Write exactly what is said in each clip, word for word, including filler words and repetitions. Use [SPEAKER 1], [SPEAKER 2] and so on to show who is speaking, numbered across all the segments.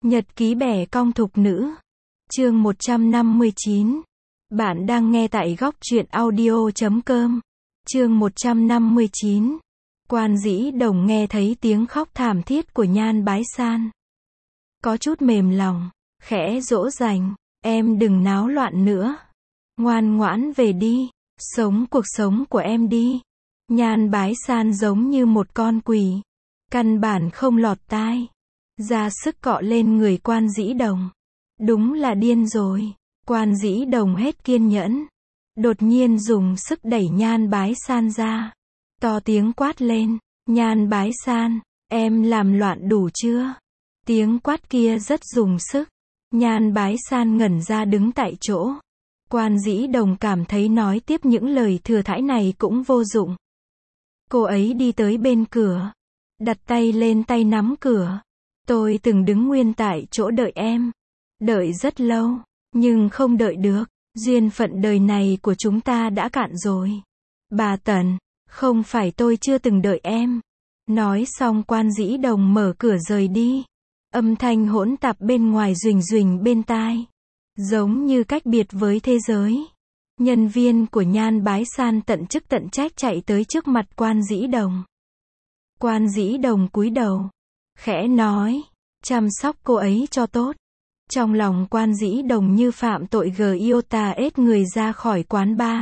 [SPEAKER 1] Nhật ký bẻ cong thục nữ. Chương một trăm năm mươi chín. Bạn đang nghe tại góc truyện audio chấm com. Chương một trăm năm mươi chín. Quan Dĩ Đồng nghe thấy tiếng khóc thảm thiết của Nhan Bái San. Có chút mềm lòng, khẽ dỗ dành, em đừng náo loạn nữa. Ngoan ngoãn về đi, sống cuộc sống của em đi. Nhan Bái San giống như một con quỷ, căn bản không lọt tai, ra sức cọ lên người Quan Dĩ Đồng. Đúng là điên rồi. Quan Dĩ Đồng hết kiên nhẫn, đột nhiên dùng sức đẩy Nhan Bái San ra, to tiếng quát lên, Nhan Bái San, em làm loạn đủ chưa? Tiếng quát kia rất dùng sức. Nhan Bái San ngẩn ra đứng tại chỗ. Quan Dĩ Đồng cảm thấy nói tiếp những lời thừa thãi này cũng vô dụng. Cô ấy đi tới bên cửa, đặt tay lên tay nắm cửa. Tôi từng đứng nguyên tại chỗ đợi em, đợi rất lâu, nhưng không đợi được, duyên phận đời này của chúng ta đã cạn rồi. Bà Tần, không phải tôi chưa từng đợi em. Nói xong Quan Dĩ Đồng mở cửa rời đi. Âm thanh hỗn tạp bên ngoài ruỳnh ruỳnh bên tai, giống như cách biệt với thế giới. Nhân viên của Nhan Bái San tận chức tận trách chạy tới trước mặt Quan Dĩ Đồng. Quan Dĩ Đồng cúi đầu, khẽ nói, chăm sóc cô ấy cho tốt. Trong lòng Quan Dĩ Đồng như phạm tội gờ iota ết người ra khỏi quán bar.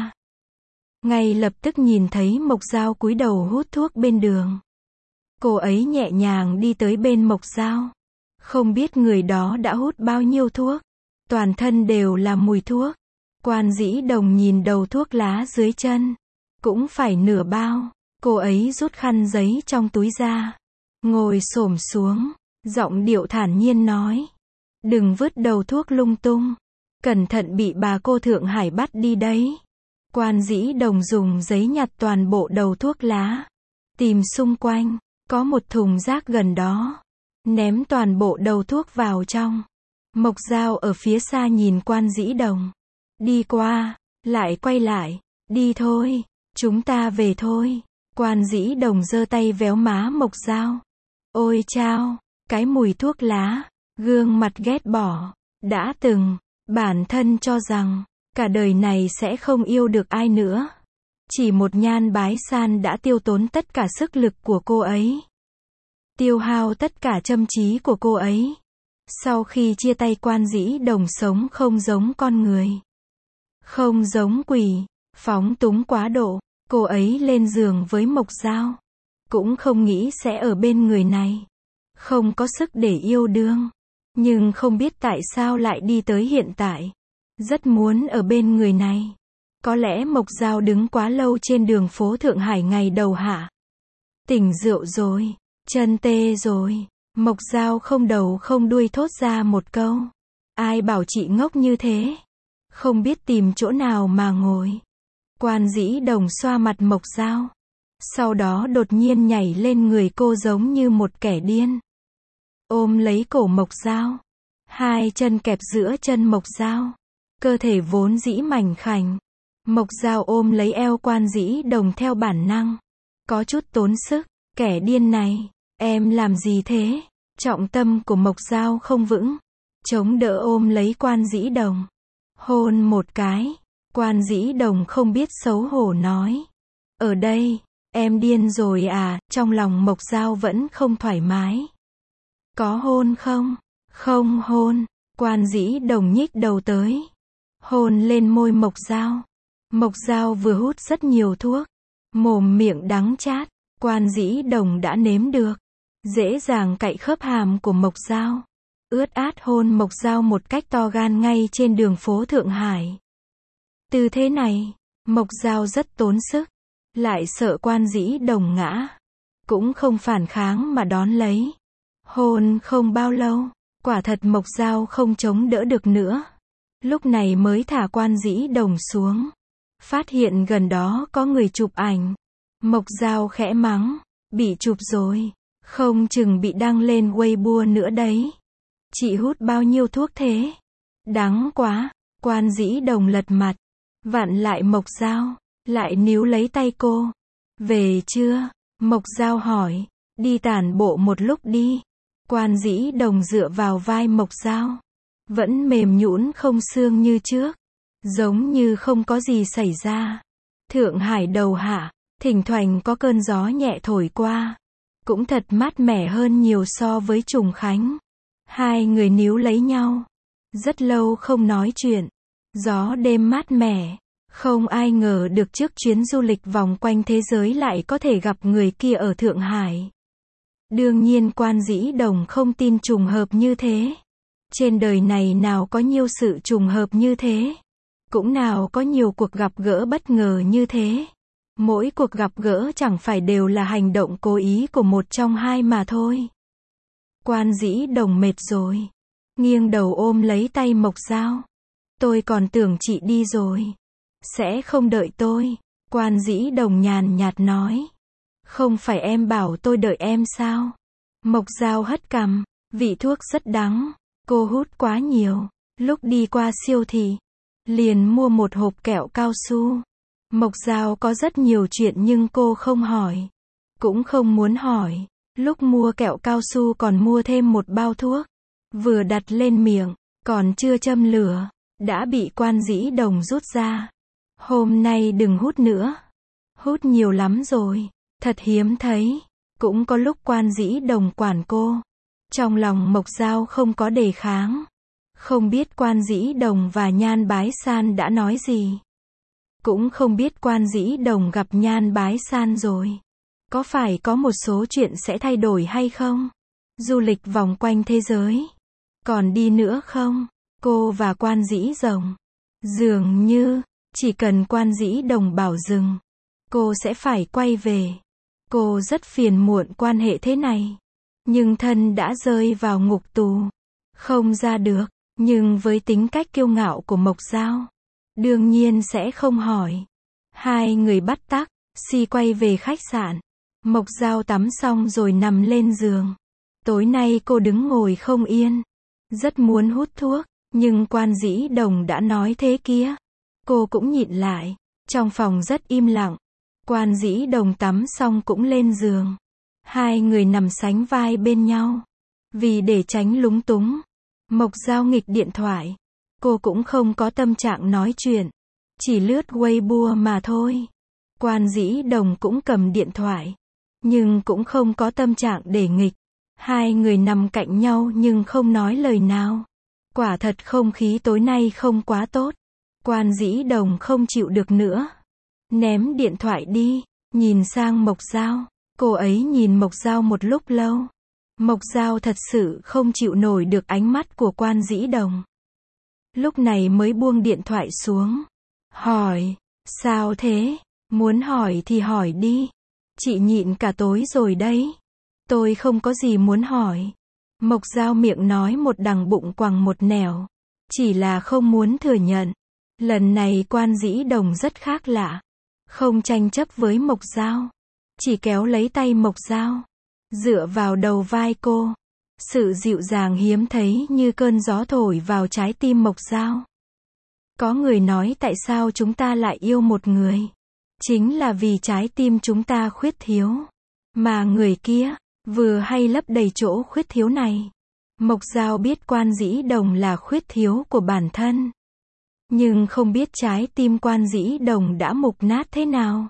[SPEAKER 1] Ngay lập tức nhìn thấy Mộc Dao cúi đầu hút thuốc bên đường. Cô ấy nhẹ nhàng đi tới bên Mộc Dao. Không biết người đó đã hút bao nhiêu thuốc. Toàn thân đều là mùi thuốc. Quan Dĩ Đồng nhìn đầu thuốc lá dưới chân. Cũng phải nửa bao. Cô ấy rút khăn giấy trong túi ra, ngồi xổm xuống, giọng điệu thản nhiên nói, đừng vứt đầu thuốc lung tung, cẩn thận bị bà cô Thượng Hải bắt đi đấy. Quan Dĩ Đồng dùng giấy nhặt toàn bộ đầu thuốc lá, tìm xung quanh, có một thùng rác gần đó, ném toàn bộ đầu thuốc vào trong. Mộc Dao ở phía xa nhìn Quan Dĩ Đồng, đi qua, lại quay lại, đi thôi, chúng ta về thôi. Quan Dĩ Đồng giơ tay véo má Mộc Dao. Ôi chao, cái mùi thuốc lá, gương mặt ghét bỏ. Đã từng, bản thân cho rằng, cả đời này sẽ không yêu được ai nữa. Chỉ một Nhan Bái San đã tiêu tốn tất cả sức lực của cô ấy. Tiêu hao tất cả tâm trí của cô ấy. Sau khi chia tay Quan Dĩ Đồng sống không giống con người, không giống quỷ, phóng túng quá độ. Cô ấy lên giường với Mộc Dao, cũng không nghĩ sẽ ở bên người này, không có sức để yêu đương, nhưng không biết tại sao lại đi tới hiện tại, rất muốn ở bên người này. Có lẽ Mộc Dao đứng quá lâu trên đường phố Thượng Hải ngày đầu hạ. Tỉnh rượu rồi, chân tê rồi. Mộc Dao không đầu không đuôi thốt ra một câu. Ai bảo chị ngốc như thế? Không biết tìm chỗ nào mà ngồi. Quan Dĩ Đồng xoa mặt Mộc Dao, sau đó đột nhiên nhảy lên người cô giống như một kẻ điên, ôm lấy cổ Mộc Dao, hai chân kẹp giữa chân Mộc Dao, cơ thể vốn dĩ mảnh khảnh. Mộc Dao ôm lấy eo Quan Dĩ Đồng theo bản năng, có chút tốn sức. Kẻ điên này, em làm gì thế? Trọng tâm của Mộc Dao không vững, chống đỡ ôm lấy Quan Dĩ Đồng, hôn một cái. Quan Dĩ Đồng không biết xấu hổ nói, ở đây, em điên rồi à? Trong lòng Mộc Dao vẫn không thoải mái. Có hôn không? Không hôn. Quan Dĩ Đồng nhích đầu tới, hôn lên môi Mộc Dao. Mộc Dao vừa hút rất nhiều thuốc, mồm miệng đắng chát. Quan Dĩ Đồng đã nếm được, dễ dàng cạy khớp hàm của Mộc Dao, ướt át hôn Mộc Dao một cách to gan ngay trên đường phố Thượng Hải. Tư thế này, Mộc Dao rất tốn sức, lại sợ Quan Dĩ Đồng ngã, cũng không phản kháng mà đón lấy. Hôn không bao lâu, quả thật Mộc Dao không chống đỡ được nữa, lúc này mới thả Quan Dĩ Đồng xuống. Phát hiện gần đó có người chụp ảnh, Mộc Dao khẽ mắng, bị chụp rồi, không chừng bị đăng lên Weibo nữa đấy. Chị hút bao nhiêu thuốc thế? Đắng quá. Quan Dĩ Đồng lật mặt, vặn lại Mộc Dao, lại níu lấy tay cô. Về chưa? Mộc Dao hỏi, đi tản bộ một lúc đi. Quan Dĩ Đồng dựa vào vai Mộc Dao. Vẫn mềm nhũn không xương như trước. Giống như không có gì xảy ra. Thượng Hải đầu hạ, thỉnh thoảng có cơn gió nhẹ thổi qua. Cũng thật mát mẻ hơn nhiều so với Trùng Khánh. Hai người níu lấy nhau. Rất lâu không nói chuyện. Gió đêm mát mẻ. Không ai ngờ được trước chuyến du lịch vòng quanh thế giới lại có thể gặp người kia ở Thượng Hải. Đương nhiên Quan Dĩ Đồng không tin trùng hợp như thế. Trên đời này nào có nhiều sự trùng hợp như thế. Cũng nào có nhiều cuộc gặp gỡ bất ngờ như thế. Mỗi cuộc gặp gỡ chẳng phải đều là hành động cố ý của một trong hai mà thôi. Quan Dĩ Đồng mệt rồi. Nghiêng đầu ôm lấy tay Mộc Dao. Tôi còn tưởng chị đi rồi. Sẽ không đợi tôi. Quan Dĩ Đồng nhàn nhạt nói. Không phải em bảo tôi đợi em sao? Mộc Dao hất cằm. Vị thuốc rất đắng. Cô hút quá nhiều. Lúc đi qua siêu thị, liền mua một hộp kẹo cao su. Mộc Dao có rất nhiều chuyện nhưng cô không hỏi. Cũng không muốn hỏi. Lúc mua kẹo cao su còn mua thêm một bao thuốc. Vừa đặt lên miệng, còn chưa châm lửa, đã bị Quan Dĩ Đồng rút ra. Hôm nay đừng hút nữa. Hút nhiều lắm rồi. Thật hiếm thấy. Cũng có lúc Quan Dĩ Đồng quản cô. Trong lòng Mộc Dao không có đề kháng. Không biết Quan Dĩ Đồng và Nhan Bái San đã nói gì. Cũng không biết Quan Dĩ Đồng gặp Nhan Bái San rồi. Có phải có một số chuyện sẽ thay đổi hay không? Du lịch vòng quanh thế giới. Còn đi nữa không? Cô và Quan Dĩ Đồng. Dường như, chỉ cần Quan Dĩ Đồng bảo dừng, cô sẽ phải quay về. Cô rất phiền muộn quan hệ thế này. Nhưng thân đã rơi vào ngục tù. Không ra được. Nhưng với tính cách kiêu ngạo của Mộc Dao, đương nhiên sẽ không hỏi. Hai người bắt taxi quay về khách sạn. Mộc Dao tắm xong rồi nằm lên giường. Tối nay cô đứng ngồi không yên. Rất muốn hút thuốc. Nhưng Quan Dĩ Đồng đã nói thế kia. Cô cũng nhịn lại. Trong phòng rất im lặng. Quan Dĩ Đồng tắm xong cũng lên giường. Hai người nằm sánh vai bên nhau. Vì để tránh lúng túng, Mộc Dao nghịch điện thoại. Cô cũng không có tâm trạng nói chuyện. Chỉ lướt Weibo mà thôi. Quan Dĩ Đồng cũng cầm điện thoại. Nhưng cũng không có tâm trạng để nghịch. Hai người nằm cạnh nhau nhưng không nói lời nào. Quả thật không khí tối nay không quá tốt. Quan Dĩ Đồng không chịu được nữa. Ném điện thoại đi. Nhìn sang Mộc Dao. Cô ấy nhìn Mộc Dao một lúc lâu. Mộc Dao thật sự không chịu nổi được ánh mắt của Quan Dĩ Đồng. Lúc này mới buông điện thoại xuống. Hỏi. Sao thế? Muốn hỏi thì hỏi đi. Chị nhịn cả tối rồi đấy. Tôi không có gì muốn hỏi. Mộc Dao miệng nói một đằng bụng quằng một nẻo. Chỉ là không muốn thừa nhận. Lần này Quan Dĩ Đồng rất khác lạ. Không tranh chấp với Mộc Dao. Chỉ kéo lấy tay Mộc Dao. Dựa vào đầu vai cô. Sự dịu dàng hiếm thấy như cơn gió thổi vào trái tim Mộc Dao. Có người nói tại sao chúng ta lại yêu một người. Chính là vì trái tim chúng ta khuyết thiếu. Mà người kia, vừa hay lấp đầy chỗ khuyết thiếu này. Mộc Dao biết Quan Dĩ Đồng là khuyết thiếu của bản thân. Nhưng không biết trái tim Quan Dĩ Đồng đã mục nát thế nào.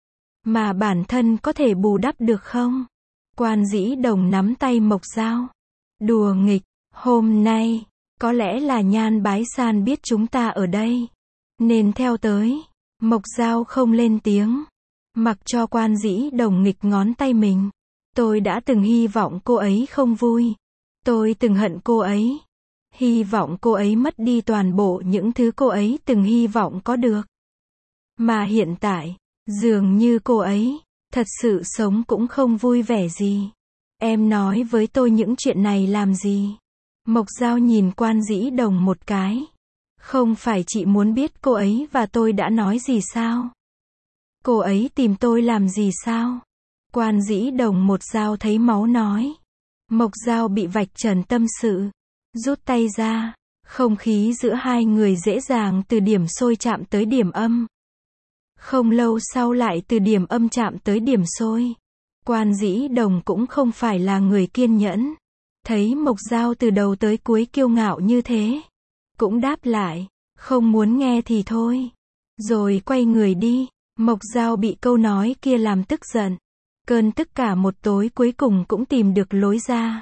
[SPEAKER 1] Mà bản thân có thể bù đắp được không? Quan Dĩ Đồng nắm tay Mộc Dao. Đùa nghịch, hôm nay, có lẽ là Nhan Bái San biết chúng ta ở đây. Nên theo tới. Mộc Dao không lên tiếng. Mặc cho Quan Dĩ Đồng nghịch ngón tay mình. Tôi đã từng hy vọng cô ấy không vui. Tôi từng hận cô ấy. Hy vọng cô ấy mất đi toàn bộ những thứ cô ấy từng hy vọng có được. Mà hiện tại, dường như cô ấy, thật sự sống cũng không vui vẻ gì. Em nói với tôi những chuyện này làm gì? Mộc Dao nhìn Quan Dĩ Đồng một cái. Không phải chị muốn biết cô ấy và tôi đã nói gì sao? Cô ấy tìm tôi làm gì sao? Quan Dĩ Đồng một dao thấy máu nói. Mộc Dao bị vạch trần tâm sự. Rút tay ra. Không khí giữa hai người dễ dàng từ điểm sôi chạm tới điểm âm. Không lâu sau lại từ điểm âm chạm tới điểm sôi. Quan Dĩ Đồng cũng không phải là người kiên nhẫn. Thấy Mộc Dao từ đầu tới cuối kiêu ngạo như thế, cũng đáp lại, không muốn nghe thì thôi. Rồi quay người đi. Mộc Dao bị câu nói kia làm tức giận. Cơn tức cả một tối cuối cùng cũng tìm được lối ra.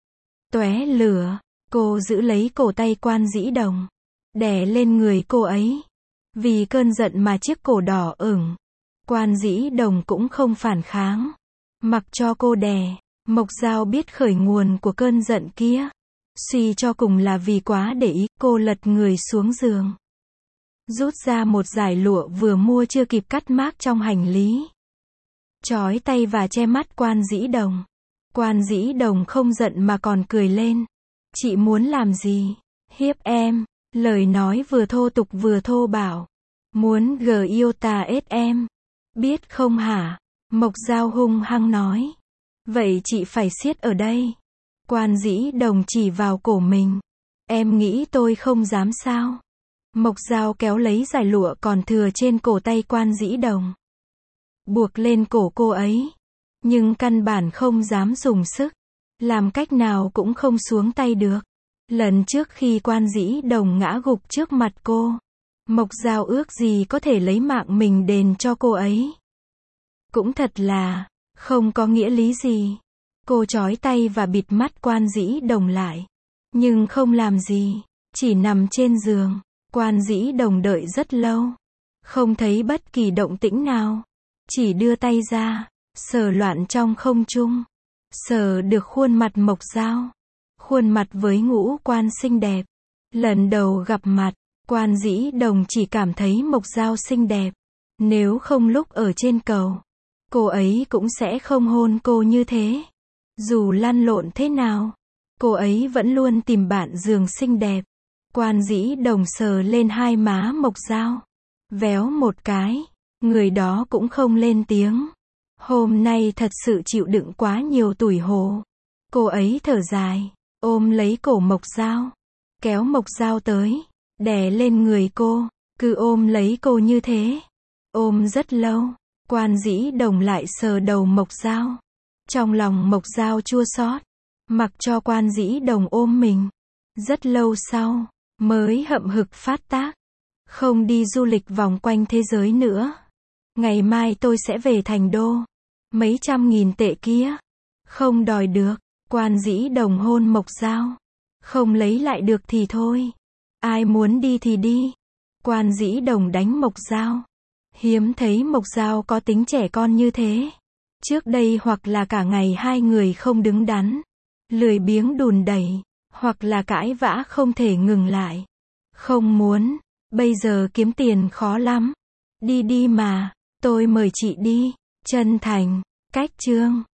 [SPEAKER 1] Tóe lửa, cô giữ lấy cổ tay Quan Dĩ Đồng, đè lên người cô ấy. Vì cơn giận mà chiếc cổ đỏ ửng. Quan Dĩ Đồng cũng không phản kháng, mặc cho cô đè. Mộc Dao biết khởi nguồn của cơn giận kia, suy cho cùng là vì quá để ý, cô lật người xuống giường, rút ra một dải lụa vừa mua chưa kịp cắt mác trong hành lý, trói tay và che mắt Quan Dĩ Đồng. Quan Dĩ Đồng không giận mà còn cười lên. Chị muốn làm gì? Hiếp em. Lời nói vừa thô tục vừa thô bạo. Muốn gờ yêu ta ết em. Biết không hả? Mộc Dao hung hăng nói. Vậy chị phải siết ở đây. Quan Dĩ Đồng chỉ vào cổ mình. Em nghĩ tôi không dám sao? Mộc Dao kéo lấy dải lụa còn thừa trên cổ tay Quan Dĩ Đồng, buộc lên cổ cô ấy. Nhưng căn bản không dám dùng sức. Làm cách nào cũng không xuống tay được. Lần trước khi Quan Dĩ Đồng ngã gục trước mặt cô, Mộc Dao ước gì có thể lấy mạng mình đền cho cô ấy. Cũng thật là không có nghĩa lý gì. Cô trói tay và bịt mắt Quan Dĩ Đồng lại, nhưng không làm gì, chỉ nằm trên giường. Quan Dĩ Đồng đợi rất lâu, không thấy bất kỳ động tĩnh nào, chỉ đưa tay ra, sờ loạn trong không trung, sờ được khuôn mặt Mộc Dao, khuôn mặt với ngũ quan xinh đẹp. Lần đầu gặp mặt, Quan Dĩ Đồng chỉ cảm thấy Mộc Dao xinh đẹp. Nếu không lúc ở trên cầu, cô ấy cũng sẽ không hôn cô như thế. Dù lăn lộn thế nào, cô ấy vẫn luôn tìm bạn giường xinh đẹp. Quan Dĩ Đồng sờ lên hai má Mộc Dao, véo một cái, người đó cũng không lên tiếng. Hôm nay thật sự chịu đựng quá nhiều tủi hổ. Cô ấy thở dài, ôm lấy cổ Mộc Dao, kéo Mộc Dao tới, đè lên người cô, cứ ôm lấy cô như thế. Ôm rất lâu, Quan Dĩ Đồng lại sờ đầu Mộc Dao. Trong lòng Mộc Dao chua xót, mặc cho Quan Dĩ Đồng ôm mình. Rất lâu sau, mới hậm hực phát tác. Không đi du lịch vòng quanh thế giới nữa. Ngày mai tôi sẽ về thành đô. Mấy trăm nghìn tệ kia, không đòi được. Quan Dĩ Đồng hôn Mộc Dao. Không lấy lại được thì thôi. Ai muốn đi thì đi. Quan Dĩ Đồng đánh Mộc Dao. Hiếm thấy Mộc Dao có tính trẻ con như thế. Trước đây hoặc là cả ngày hai người không đứng đắn, lười biếng đùn đẩy, hoặc là cãi vã không thể ngừng lại. Không muốn, bây giờ kiếm tiền khó lắm. Đi đi mà, tôi mời chị đi. Chân thành, cách chương.